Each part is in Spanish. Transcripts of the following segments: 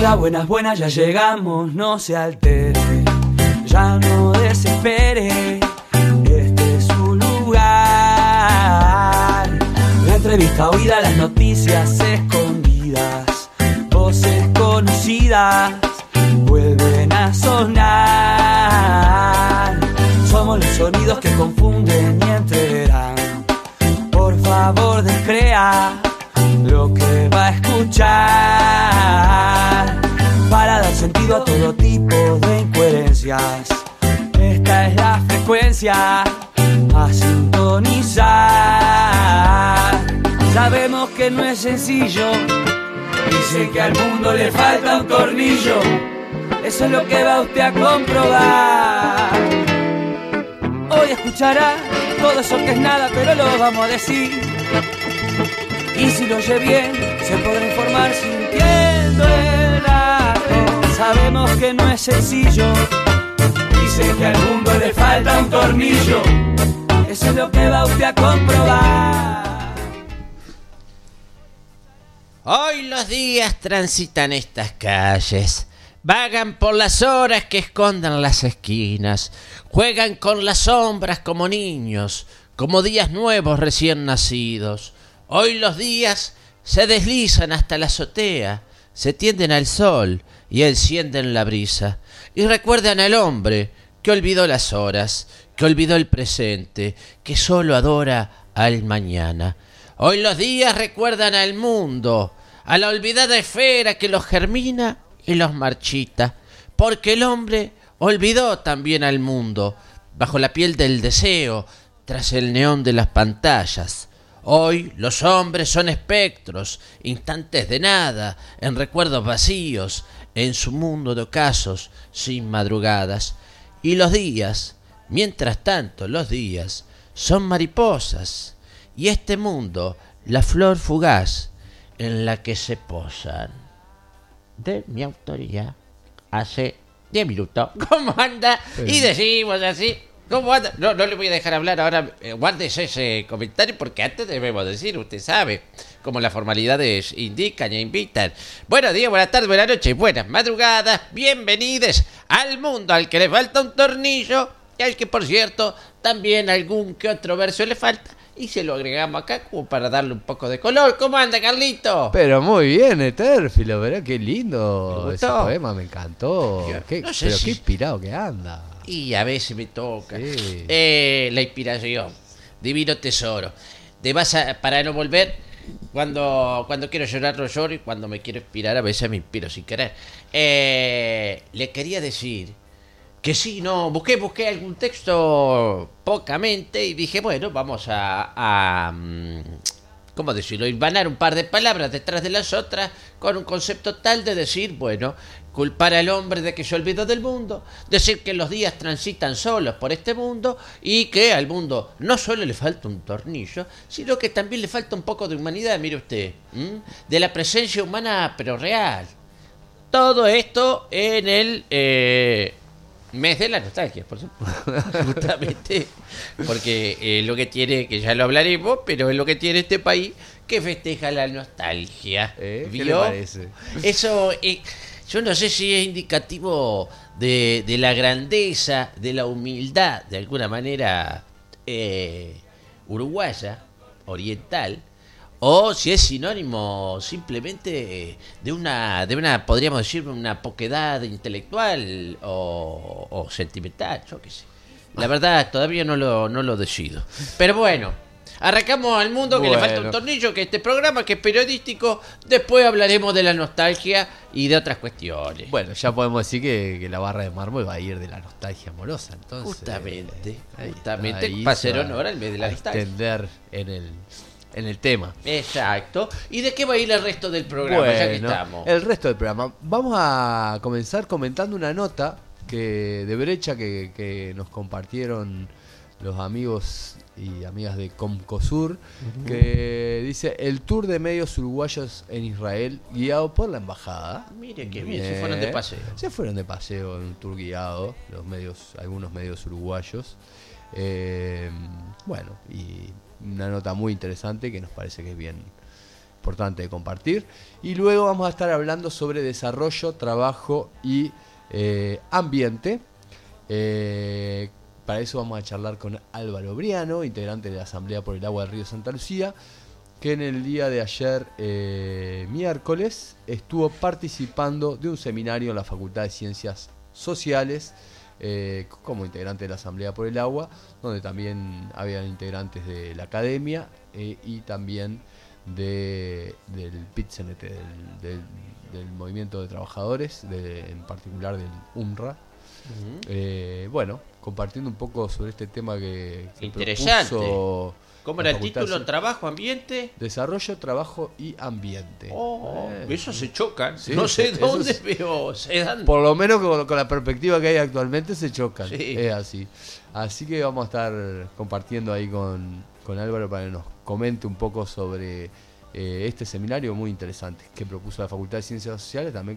Hola, buenas, buenas, ya llegamos, no se altere, ya no desespere, este es su lugar. La entrevista oída, las noticias escondidas, voces conocidas vuelven a sonar. Somos los sonidos que confunden y enterarán. Por favor, descrea lo que va a escuchar para dar sentido a todo tipo de incoherencias. Esta es la frecuencia a sintonizar. Sabemos que no es sencillo, dicen que al mundo le falta un tornillo. Eso es lo que va usted a comprobar. Hoy escuchará todo eso que es nada, pero lo vamos a decir. Y si lo oye bien, se podrá informar sintiendo el dato. Sabemos que no es sencillo, dicen que al mundo le falta un tornillo. Eso es lo que va usted a comprobar. Hoy los días transitan estas calles, vagan por las horas que escondan las esquinas, juegan con las sombras como niños, como días nuevos recién nacidos. Hoy los días se deslizan hasta la azotea, se tienden al sol y encienden la brisa, y recuerdan al hombre que olvidó las horas, que olvidó el presente, que solo adora al mañana. Hoy los días recuerdan al mundo, a la olvidada esfera que los germina y los marchita, porque el hombre olvidó también al mundo, bajo la piel del deseo, tras el neón de las pantallas. Hoy los hombres son espectros, instantes de nada, en recuerdos vacíos, en su mundo de ocasos, sin madrugadas. Y los días, mientras tanto los días, son mariposas, y este mundo, la flor fugaz, en la que se posan. De mi autoría, hace 10 minutos. ¿Cómo anda? Y decimos así. ¿Cómo anda? No le voy a dejar hablar ahora. Guárdese ese comentario porque antes debemos decir, usted sabe, como las formalidades indican e invitan. Buenos días, buenas tardes, buenas noches, buenas madrugadas. Bienvenidos al mundo al que le falta un tornillo y al que, por cierto, también algún que otro verso le falta. Y se lo agregamos acá como para darle un poco de color. ¿Cómo anda, Carlito? Pero muy bien, Etérfilo, ¿verdad? Qué lindo ese poema, me encantó. No sé pero si... qué inspirado que anda. Y a veces me toca. Sí. La inspiración. Divino tesoro. Para no volver, cuando quiero llorar lo lloro y cuando me quiero inspirar a veces me inspiro sin querer. Le quería decir que sí, no, busqué algún texto pocamente y dije, bueno, vamos a ¿cómo decirlo? Hilvanar un par de palabras detrás de las otras con un concepto tal de decir, bueno, culpar al hombre de que se olvidó del mundo, decir que los días transitan solos por este mundo y que al mundo no solo le falta un tornillo, sino que también le falta un poco de humanidad, mire usted, de la presencia humana pero real. Todo esto en el mes de la nostalgia, por supuesto. Justamente porque lo que tiene, que ya lo hablaremos, pero es lo que tiene este país que festeja la nostalgia. ¿Qué le parece? Eso, yo no sé si es indicativo de la grandeza, de la humildad, de alguna manera uruguaya, oriental, o si es sinónimo simplemente de una podríamos decir, una poquedad intelectual o sentimental, yo qué sé. La verdad, todavía no lo decido. Pero bueno, arrancamos al mundo que le falta un tornillo, que este programa, que es periodístico, después hablaremos de la nostalgia y de otras cuestiones. Bueno, ya podemos decir que la barra de mármol va a ir de la nostalgia amorosa, entonces. Justamente, ahí para hacer honor al mes de la nostalgia. Extender en el tema. Exacto. ¿Y de qué va a ir el resto del programa, bueno, ya que estamos? El resto del programa. Vamos a comenzar comentando una nota de brecha que nos compartieron los amigos y amigas de Comcosur, que dice: el tour de medios uruguayos en Israel guiado por la embajada. Mire qué bien, se fueron de paseo. Se fueron de paseo en un tour guiado, algunos medios uruguayos. Bueno, y una nota muy interesante que nos parece que es bien importante de compartir. Y luego vamos a estar hablando sobre desarrollo, trabajo y ambiente. Para eso vamos a charlar con Álvaro Briano, integrante de la Asamblea por el Agua del Río Santa Lucía, que en el día de ayer, miércoles, estuvo participando de un seminario en la Facultad de Ciencias Sociales, como integrante de la Asamblea por el Agua, donde también habían integrantes de la academia y también del PIT-CNT, del Movimiento de Trabajadores, en particular del UNRWA. Bueno, compartiendo un poco sobre este tema que interesante. Propuso ¿Cómo era el título? ¿Trabajo, ambiente? Desarrollo, trabajo y ambiente. Eso se chocan. Sí, no sé eso dónde, es, pero se dan. Por lo menos con la perspectiva que hay actualmente se chocan. Sí. Es así. Así que vamos a estar compartiendo ahí con Álvaro para que nos comente un poco sobre este seminario muy interesante que propuso la Facultad de Ciencias Sociales, también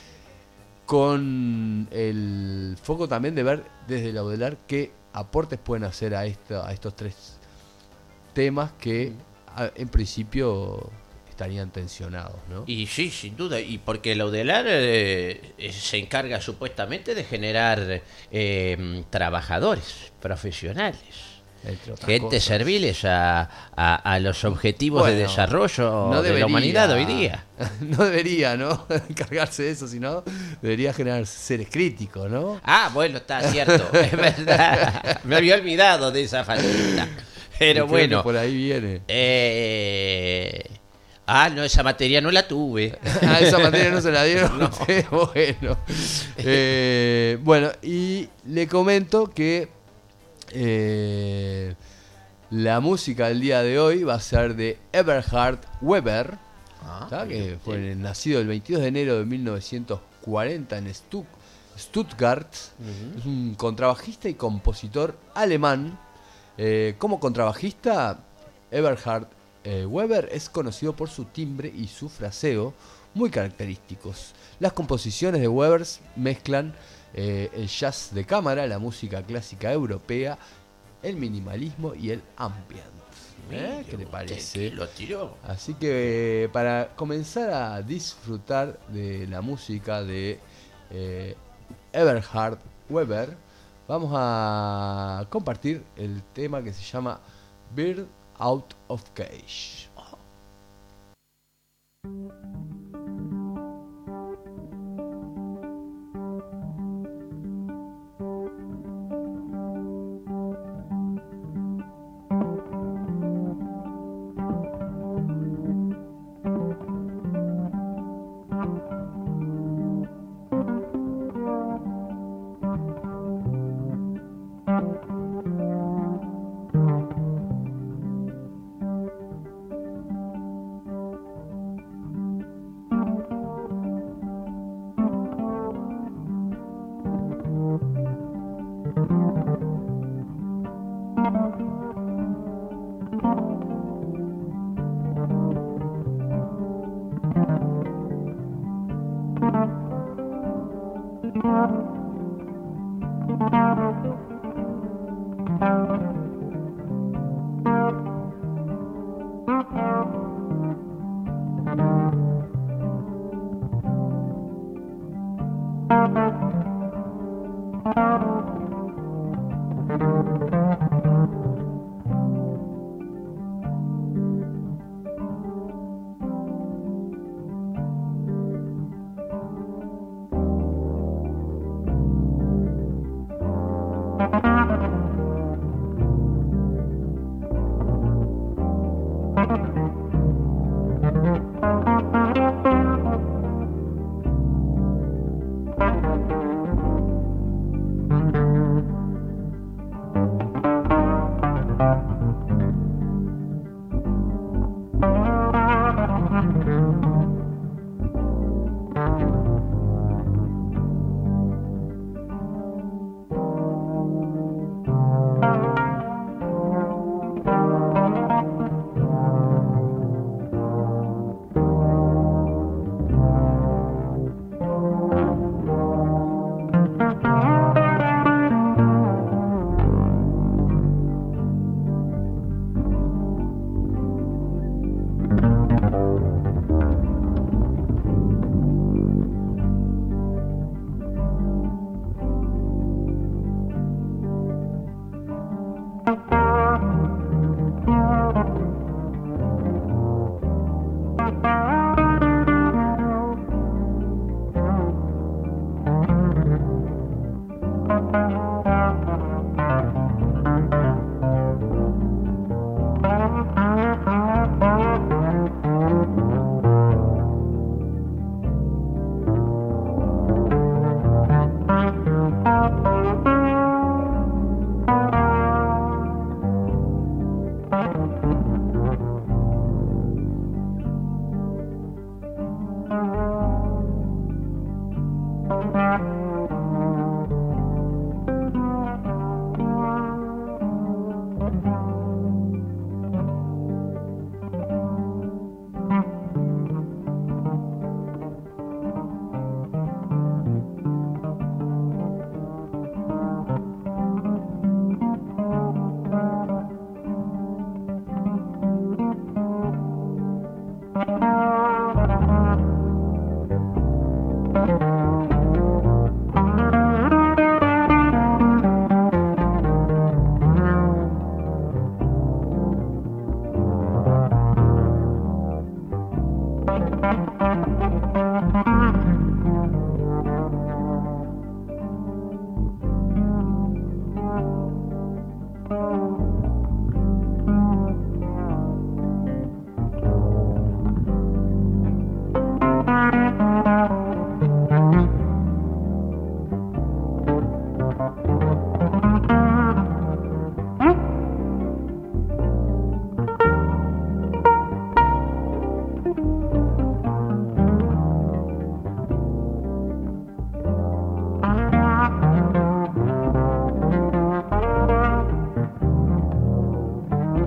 con el foco también de ver desde la UDELAR qué aportes pueden hacer a estos tres temas que en principio estarían tensionados, ¿no? Y sí, sin duda, y porque la UDELAR se encarga supuestamente de generar trabajadores profesionales, gente cosas. serviles a los objetivos de desarrollo no de la humanidad hoy día. No debería, ¿no? Encargarse de eso, sino debería generar seres críticos, ¿no? Bueno, está cierto, es verdad. Me había olvidado de esa faceta. Pero bueno. Por ahí viene. No, esa materia no la tuve. Esa materia no se la dieron. No. Bueno. Bueno, y le comento que la música del día de hoy va a ser de Eberhard Weber, que fue nacido el 22 de enero de 1940 en Stuttgart. Es un contrabajista y compositor alemán. Como contrabajista, Eberhard Weber es conocido por su timbre y su fraseo muy característicos. Las composiciones de Weber mezclan el jazz de cámara, la música clásica europea, el minimalismo y el ambient. ¿Qué le parece? Lo tiró. Así que para comenzar a disfrutar de la música de Eberhard Weber, vamos a compartir el tema que se llama Bird Out of Cage.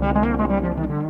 Chao.